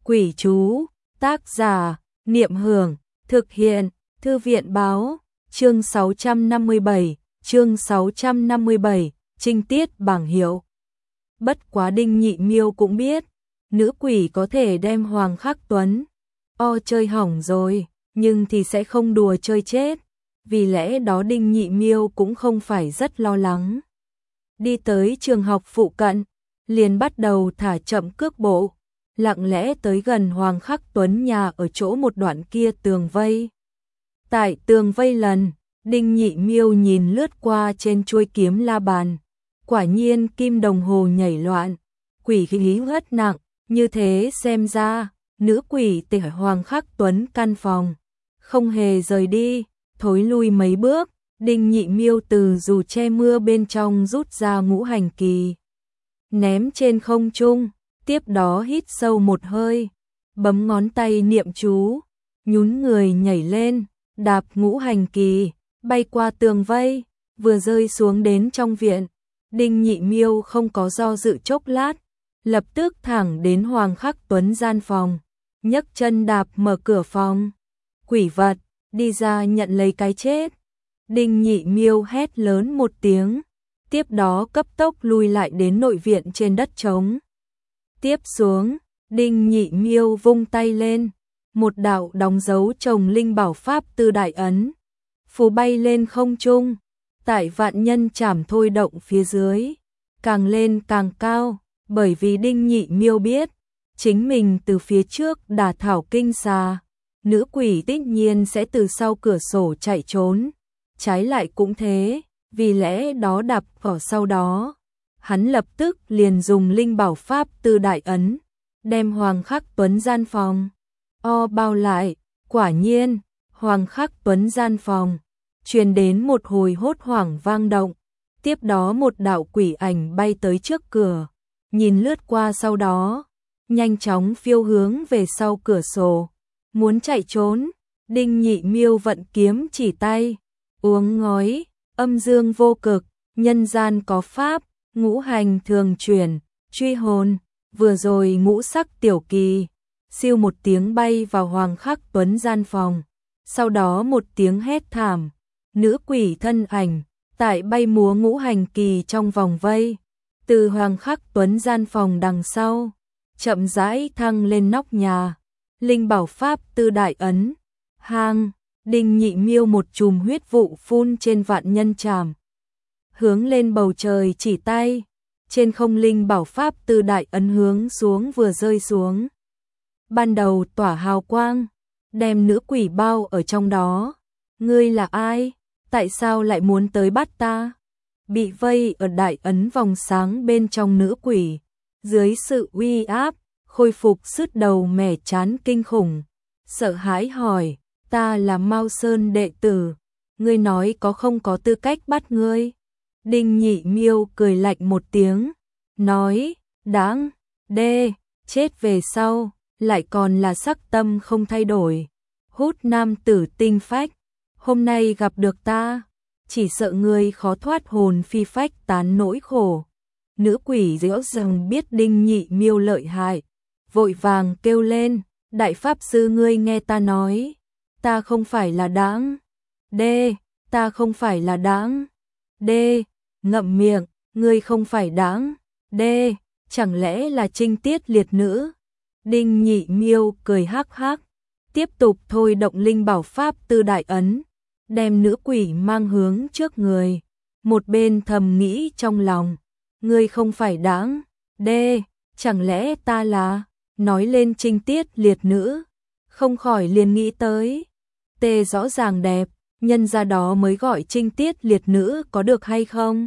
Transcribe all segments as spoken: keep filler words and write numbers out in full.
Quỷ chú, tác giả, Niệm Hưởng, thực hiện, Thư viện báo, chương sáu trăm năm mươi bảy, chương sáu trăm năm mươi bảy, trinh tiết bảng hiệu. Bất quá Đinh Nhị Miêu cũng biết, nữ quỷ có thể đem Hoàng Khắc Tuấn o chơi hỏng rồi, nhưng thì sẽ không đùa chơi chết, vì lẽ đó Đinh Nhị Miêu cũng không phải rất lo lắng. Đi tới trường học phụ cận, liền bắt đầu thả chậm cước bộ, lặng lẽ tới gần Hoàng Khắc Tuấn nhà ở chỗ một đoạn kia tường vây. Tại tường vây lần, Đinh Nhị Miêu nhìn lướt qua trên chuôi kiếm la bàn, quả nhiên kim đồng hồ nhảy loạn, quỷ khí rất nặng, như thế xem ra, nữ quỷ tể Hoàng Khắc Tuấn căn phòng, không hề rời đi, thối lui mấy bước, Đinh Nhị Miêu từ dù che mưa bên trong rút ra ngũ hành kỳ, ném trên không trung, tiếp đó hít sâu một hơi, bấm ngón tay niệm chú, nhún người nhảy lên, đạp ngũ hành kỳ, bay qua tường vây, vừa rơi xuống đến trong viện. Đinh Nhị Miêu không có do dự chốc lát, lập tức thẳng đến Hoàng Khắc Tuấn gian phòng, nhấc chân đạp mở cửa phòng. Quỷ vật, đi ra nhận lấy cái chết. Đinh Nhị Miêu hét lớn một tiếng, tiếp đó cấp tốc lui lại đến nội viện trên đất trống. Tiếp xuống, Đinh Nhị Miêu vung tay lên, một đạo đóng dấu trồng linh bảo pháp tư đại ấn, phù bay lên không trung, tại vạn nhân chảm thôi động phía dưới, càng lên càng cao, bởi vì Đinh Nhị Miêu biết, chính mình từ phía trước đả thảo kinh xà, nữ quỷ tất nhiên sẽ từ sau cửa sổ chạy trốn, trái lại cũng thế, vì lẽ đó đạp vào sau đó. Hắn lập tức liền dùng linh bảo pháp tư đại ấn, đem Hoàng Khắc Tuấn gian phòng o bao lại, quả nhiên, Hoàng Khắc Tuấn gian phòng truyền đến một hồi hốt hoảng vang động, tiếp đó một đạo quỷ ảnh bay tới trước cửa, nhìn lướt qua sau đó, nhanh chóng phiêu hướng về sau cửa sổ, muốn chạy trốn. Đinh Nhị Miêu vận kiếm chỉ tay, uống ngói, âm dương vô cực, nhân gian có pháp, ngũ hành thường chuyển, truy hồn, vừa rồi ngũ sắc tiểu kỳ, siêu một tiếng bay vào Hoàng Khắc Tuấn gian phòng, sau đó một tiếng hét thảm, nữ quỷ thân ảnh, tại bay múa ngũ hành kỳ trong vòng vây, từ Hoàng Khắc Tuấn gian phòng đằng sau, chậm rãi thăng lên nóc nhà, linh bảo pháp tư đại ấn, hang, Đinh Nhị Miêu một chùm huyết vụ phun trên vạn nhân trảm, hướng lên bầu trời chỉ tay, trên không linh bảo pháp tư đại ấn hướng xuống vừa rơi xuống. Ban đầu tỏa hào quang, đem nữ quỷ bao ở trong đó. Ngươi là ai? Tại sao lại muốn tới bắt ta? Bị vây ở đại ấn vòng sáng bên trong nữ quỷ, dưới sự uy áp, khôi phục sứt đầu mẻ chán kinh khủng, sợ hãi hỏi, ta là Mao Sơn đệ tử, ngươi nói có không có tư cách bắt ngươi? Đinh Nhị Miêu cười lạnh một tiếng, nói, đáng, đê, chết về sau, lại còn là sắc tâm không thay đổi, hút nam tử tinh phách, hôm nay gặp được ta, chỉ sợ ngươi khó thoát hồn phi phách tán nỗi khổ. Nữ quỷ rõ ràng biết Đinh Nhị Miêu lợi hại, vội vàng kêu lên, đại pháp sư ngươi nghe ta nói, ta không phải là đáng, đê, ta không phải là đáng, đê, ngậm miệng, ngươi không phải đáng, đê, chẳng lẽ là trinh tiết liệt nữ? Đinh Nhị Miêu cười hắc hắc, tiếp tục thôi động linh bảo pháp tư đại ấn, đem nữ quỷ mang hướng trước người, một bên thầm nghĩ trong lòng, ngươi không phải đáng, đê, chẳng lẽ ta là, nói lên trinh tiết liệt nữ, không khỏi liền nghĩ tới, tê rõ ràng đẹp, nhân ra đó mới gọi trinh tiết liệt nữ có được hay không?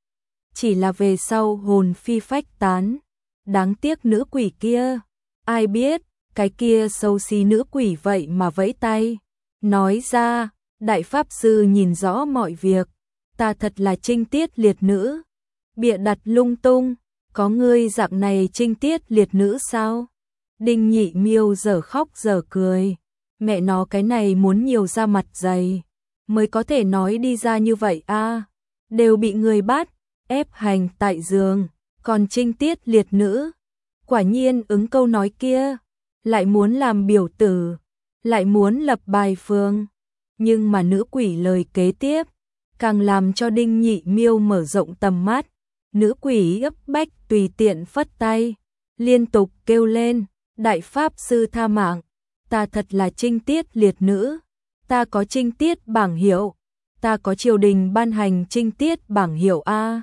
Chỉ là về sau hồn phi phách tán, đáng tiếc nữ quỷ kia, ai biết, cái kia xấu xí nữ quỷ vậy mà vẫy tay, nói ra, đại pháp sư nhìn rõ mọi việc, ta thật là trinh tiết liệt nữ, bịa đặt lung tung, có ngươi dạng này trinh tiết liệt nữ sao? Đinh Nhị Miêu giờ khóc giờ cười, mẹ nó cái này muốn nhiều da mặt dày, mới có thể nói đi ra như vậy a, à, đều bị người bắt, ép hành tại giường, còn trinh tiết liệt nữ, quả nhiên ứng câu nói kia, lại muốn làm biểu tử, lại muốn lập bài phương. Nhưng mà nữ quỷ lời kế tiếp, càng làm cho Đinh Nhị Miêu mở rộng tầm mắt. Nữ quỷ ấp bách tùy tiện phất tay, liên tục kêu lên, đại pháp sư tha mạng, ta thật là trinh tiết liệt nữ, ta có trinh tiết bảng hiệu, ta có triều đình ban hành trinh tiết bảng hiệu A.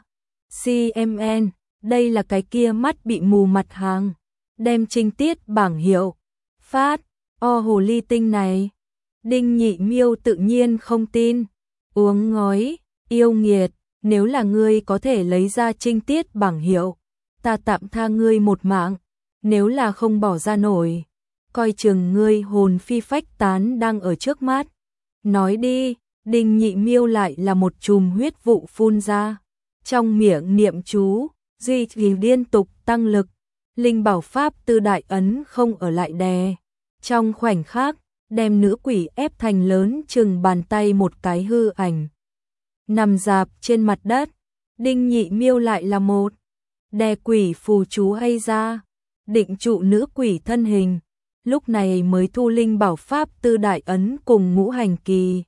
xê em en, đây là cái kia mắt bị mù mặt hàng, đem trinh tiết bảng hiệu, phát, o hồ ly tinh này. Đinh Nhị Miêu tự nhiên không tin, uống ngói, yêu nghiệt, nếu là ngươi có thể lấy ra trinh tiết bảng hiệu, ta tạm tha ngươi một mạng, nếu là không bỏ ra nổi, coi chừng ngươi hồn phi phách tán đang ở trước mắt. Nói đi, Đinh Nhị Miêu lại là một chùm huyết vụ phun ra, trong miệng niệm chú, duy trì liên tục tăng lực, linh bảo pháp tư đại ấn không ở lại đè. Trong khoảnh khắc, đem nữ quỷ ép thành lớn chừng bàn tay một cái hư ảnh. Nằm dạp trên mặt đất, Đinh Nhị Miêu lại là một đè quỷ phù chú hay ra, định trụ nữ quỷ thân hình, lúc này mới thu linh bảo pháp tư đại ấn cùng ngũ hành kỳ.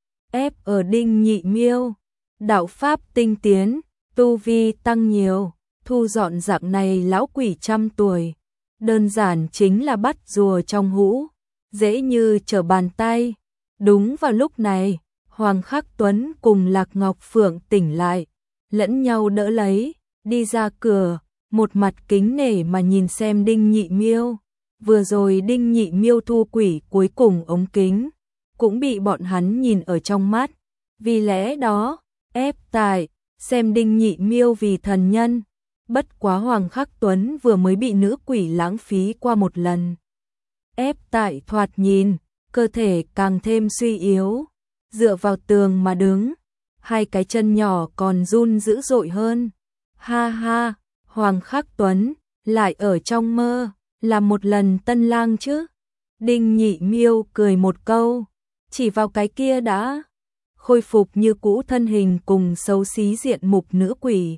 Ép ở Đinh Nhị Miêu, đạo pháp tinh tiến, tu vi tăng nhiều, thu dọn dạng này lão quỷ trăm tuổi, đơn giản chính là bắt rùa trong hũ, dễ như trở bàn tay. Đúng vào lúc này, Hoàng Khắc Tuấn cùng Lạc Ngọc Phượng tỉnh lại, lẫn nhau đỡ lấy, đi ra cửa, một mặt kính nể mà nhìn xem Đinh Nhị Miêu. Vừa rồi Đinh Nhị Miêu thu quỷ cuối cùng ống kính, cũng bị bọn hắn nhìn ở trong mắt, vì lẽ đó, ép tại, xem Đinh Nhị Miêu vì thần nhân. Bất quá Hoàng Khắc Tuấn vừa mới bị nữ quỷ lãng phí qua một lần. Ép tại thoạt nhìn, cơ thể càng thêm suy yếu, dựa vào tường mà đứng, hai cái chân nhỏ còn run dữ dội hơn. Ha ha, Hoàng Khắc Tuấn, lại ở trong mơ, là một lần tân lang chứ. Đinh Nhị Miêu cười một câu, chỉ vào cái kia đã khôi phục như cũ thân hình cùng xấu xí diện mục nữ quỷ.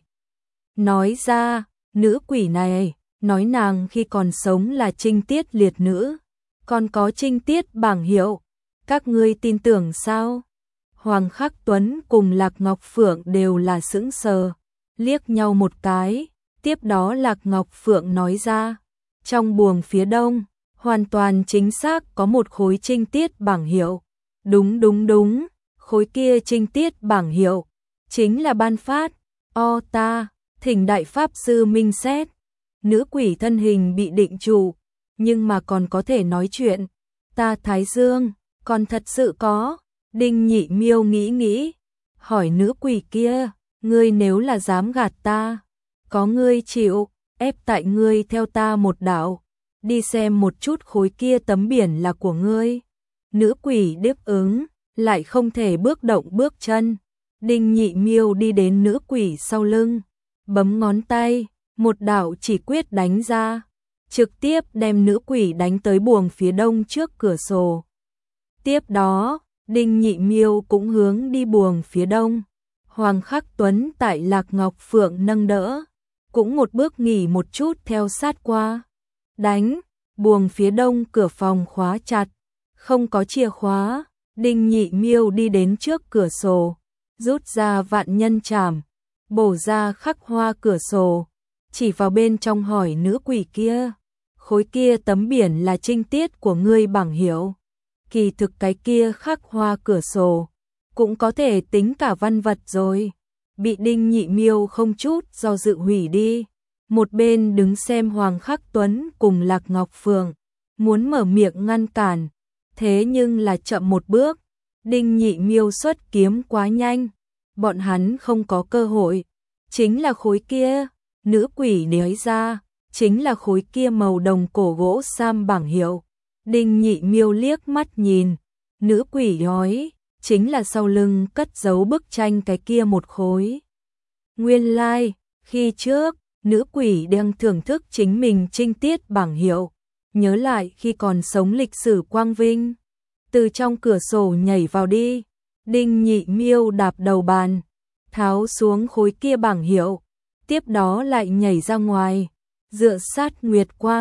Nói ra, nữ quỷ này, nói nàng khi còn sống là trinh tiết liệt nữ, còn có trinh tiết bảng hiệu, các ngươi tin tưởng sao? Hoàng Khắc Tuấn cùng Lạc Ngọc Phượng đều là sững sờ, liếc nhau một cái, tiếp đó Lạc Ngọc Phượng nói ra, trong buồng phía đông, hoàn toàn chính xác có một khối trinh tiết bảng hiệu. Đúng đúng đúng, khối kia trinh tiết bảng hiệu, chính là ban phát, o ta, thỉnh đại pháp sư minh xét. Nữ quỷ thân hình bị định trụ, nhưng mà còn có thể nói chuyện. Ta Thái Dương, còn thật sự có. Đinh Nhị Miêu nghĩ nghĩ, hỏi nữ quỷ kia, ngươi nếu là dám gạt ta, có ngươi chịu, ép tại ngươi theo ta một đạo, đi xem một chút khối kia tấm biển là của ngươi. Nữ quỷ đáp ứng, lại không thể bước động bước chân. Đinh Nhị Miêu đi đến nữ quỷ sau lưng, bấm ngón tay, một đạo chỉ quyết đánh ra, trực tiếp đem nữ quỷ đánh tới buồng phía đông trước cửa sổ. Tiếp đó, Đinh Nhị Miêu cũng hướng đi buồng phía đông. Hoàng Khắc Tuấn tại Lạc Ngọc Phượng nâng đỡ, cũng một bước nghỉ một chút theo sát qua. Đánh, buồng phía đông cửa phòng khóa chặt, không có chìa khóa. Đinh Nhị Miêu đi đến trước cửa sổ, rút ra vạn nhân trảm, bổ ra khắc hoa cửa sổ, chỉ vào bên trong hỏi nữ quỷ kia, khối kia tấm biển là trinh tiết của ngươi bảng hiệu. Kỳ thực cái kia khắc hoa cửa sổ, cũng có thể tính cả văn vật rồi. Bị Đinh Nhị Miêu không chút do dự hủy đi. Một bên đứng xem Hoàng Khắc Tuấn cùng Lạc Ngọc Phượng, muốn mở miệng ngăn cản, thế nhưng là chậm một bước. Đinh Nhị Miêu xuất kiếm quá nhanh, bọn hắn không có cơ hội. Chính là khối kia, nữ quỷ nói ra, chính là khối kia màu đồng cổ gỗ sam bảng hiệu. Đinh Nhị Miêu liếc mắt nhìn, nữ quỷ nói, chính là sau lưng cất giấu bức tranh cái kia một khối. Nguyên lai, like, khi trước, nữ quỷ đang thưởng thức chính mình trinh tiết bảng hiệu, nhớ lại khi còn sống lịch sử quang vinh, từ trong cửa sổ nhảy vào đi. Đinh Nhị Miêu đạp đầu bàn, tháo xuống khối kia bảng hiệu, tiếp đó lại nhảy ra ngoài, dựa sát nguyệt quang,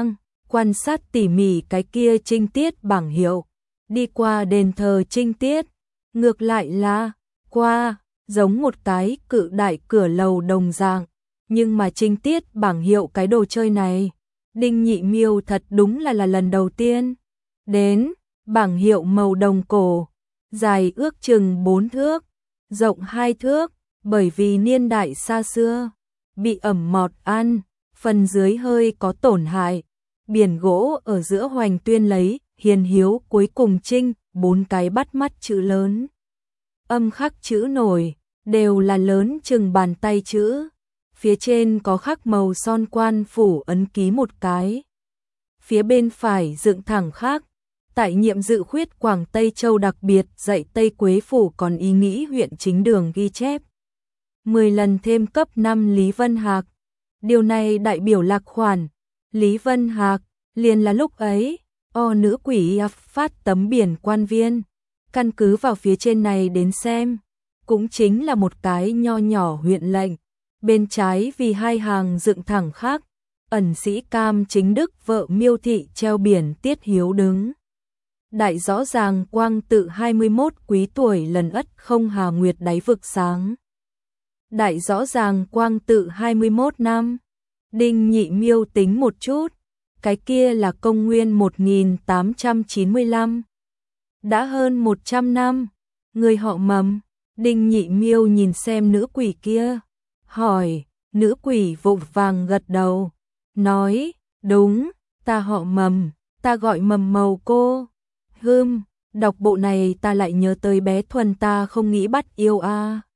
quan sát tỉ mỉ cái kia trinh tiết bảng hiệu, đi qua đền thờ trinh tiết, ngược lại là qua, giống một cái cự đại cửa lầu đồng dạng, nhưng mà trinh tiết bảng hiệu cái đồ chơi này, Đinh Nhị Miêu thật đúng là là lần đầu tiên. Đến, bảng hiệu màu đồng cổ, dài ước chừng bốn thước, rộng hai thước, bởi vì niên đại xa xưa, bị ẩm mọt ăn, phần dưới hơi có tổn hại. Biển gỗ ở giữa hoành tuyên lấy, hiền hiếu cuối cùng trinh, bốn cái bắt mắt chữ lớn. Âm khắc chữ nổi, đều là lớn chừng bàn tay chữ. Phía trên có khắc màu son quan phủ ấn ký một cái. Phía bên phải dựng thẳng khác, tại nhiệm dự khuyết Quảng Tây Châu đặc biệt dạy Tây Quế phủ còn ý nghĩ huyện chính đường ghi chép. mười lần thêm cấp năm Lý Vân Hạc. Điều này đại biểu lạc khoản. Lý Vân Hạc, liền là lúc ấy, o nữ quỷ phát tấm biển quan viên. Căn cứ vào phía trên này đến xem, cũng chính là một cái nho nhỏ huyện lệnh. Bên trái vì hai hàng dựng thẳng khác, ẩn sĩ Cam Chính Đức vợ Miêu Thị treo biển Tiết Hiếu đứng. Đại rõ ràng quang tự hai mươi mốt quý tuổi lần ất không hà nguyệt đáy vực sáng. Đại rõ ràng quang tự hai mươi mốt năm. Đinh Nhị Miêu tính một chút, cái kia là công nguyên một nghìn tám trăm chín mươi lăm. Đã hơn một trăm năm, người họ Mầm. Đinh Nhị Miêu nhìn xem nữ quỷ kia, hỏi, nữ quỷ vội vàng gật đầu, nói, đúng, ta họ Mầm, ta gọi Mầm Mầu cô. Hừm, đọc bộ này ta lại nhớ tới bé Thuần ta không nghĩ bắt yêu a.